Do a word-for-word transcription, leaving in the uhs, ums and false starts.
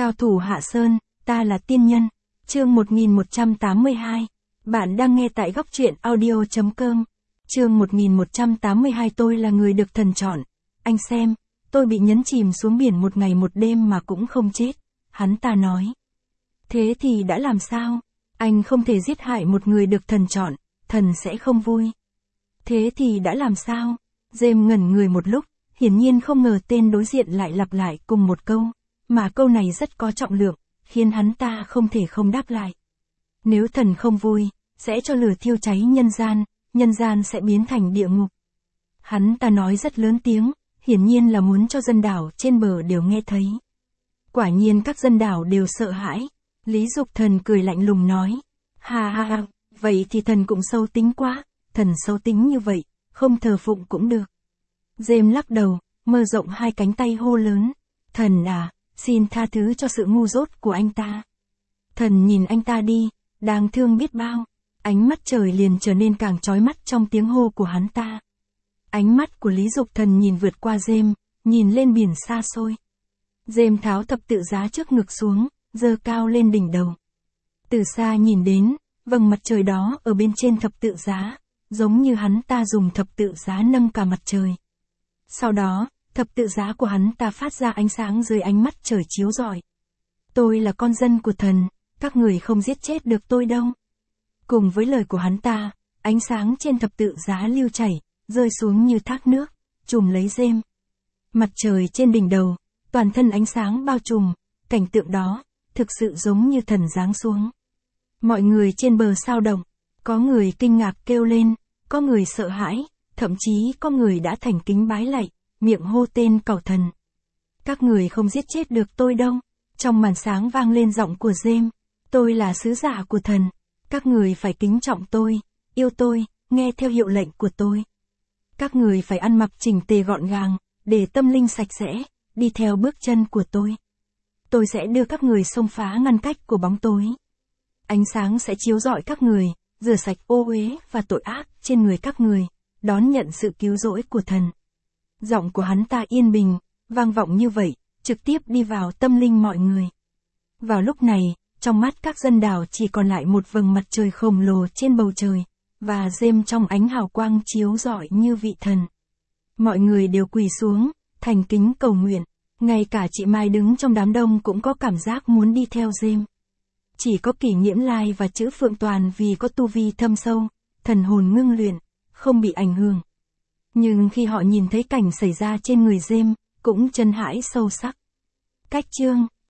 Cao thủ Hạ Sơn, ta là tiên nhân. Chương một nghìn một trăm tám mươi hai. Bạn đang nghe tại góc truyện audio chấm com. Chương một nghìn một trăm tám mươi hai. Tôi là người được thần chọn. Anh xem, tôi bị nhấn chìm xuống biển một ngày một đêm mà cũng không chết. Hắn ta nói. Thế thì đã làm sao? Anh không thể giết hại một người được thần chọn, thần sẽ không vui. Thế thì đã làm sao? James ngẩn người một lúc, hiển nhiên không ngờ tên đối diện lại lặp lại cùng một câu, mà câu này rất có trọng lượng, khiến hắn ta không thể không đáp lại. Nếu thần không vui, sẽ cho lửa thiêu cháy nhân gian, nhân gian sẽ biến thành địa ngục. Hắn ta nói rất lớn tiếng, hiển nhiên là muốn cho dân đảo trên bờ đều nghe thấy. Quả nhiên các dân đảo đều sợ hãi. Lý Dục Thần cười lạnh lùng nói. Ha ha ha, vậy thì thần cũng sâu tính quá, thần sâu tính như vậy, không thờ phụng cũng được. James lắc đầu, mơ rộng hai cánh tay hô lớn. Thần à, xin tha thứ cho sự ngu dốt của anh ta. Thần nhìn anh ta đi, đáng thương biết bao. Ánh mắt trời liền trở nên càng chói mắt trong tiếng hô của hắn ta. Ánh mắt của Lý Dục Thần nhìn vượt qua James, nhìn lên biển xa xôi. James tháo thập tự giá trước ngực xuống, giơ cao lên đỉnh đầu. Từ xa nhìn đến, vầng mặt trời đó ở bên trên thập tự giá, giống như hắn ta dùng thập tự giá nâng cả mặt trời. Sau đó, thập tự giá của hắn ta phát ra ánh sáng dưới ánh mắt trời chiếu rọi. Tôi là con dân của thần, các người không giết chết được tôi đâu. Cùng với lời của hắn ta, ánh sáng trên thập tự giá lưu chảy, rơi xuống như thác nước, trùm lấy James. Mặt trời trên đỉnh đầu, toàn thân ánh sáng bao trùm, cảnh tượng đó, thực sự giống như thần giáng xuống. Mọi người trên bờ xao động, có người kinh ngạc kêu lên, có người sợ hãi, thậm chí có người đã thành kính bái lạy, miệng hô tên cầu thần. Các người không giết chết được tôi đâu. Trong màn sáng vang lên giọng của James. Tôi là sứ giả của thần. Các người phải kính trọng tôi, yêu tôi, nghe theo hiệu lệnh của tôi. Các người phải ăn mặc chỉnh tề gọn gàng, để tâm linh sạch sẽ, đi theo bước chân của tôi. Tôi sẽ đưa các người xông phá ngăn cách của bóng tối. Ánh sáng sẽ chiếu rọi các người, rửa sạch ô uế và tội ác trên người các người, đón nhận sự cứu rỗi của thần. Giọng của hắn ta yên bình, vang vọng như vậy, trực tiếp đi vào tâm linh mọi người. Vào lúc này, trong mắt các dân đảo chỉ còn lại một vầng mặt trời khổng lồ trên bầu trời, và James trong ánh hào quang chiếu rọi như vị thần. Mọi người đều quỳ xuống, thành kính cầu nguyện. Ngay cả chị Mai đứng trong đám đông cũng có cảm giác muốn đi theo James. Chỉ có Kỷ Nghiễm Lai và Chữ Phượng Toàn vì có tu vi thâm sâu, thần hồn ngưng luyện, không bị ảnh hưởng. Nhưng khi họ nhìn thấy cảnh xảy ra trên người James, cũng chân hãi sâu sắc. Cách chương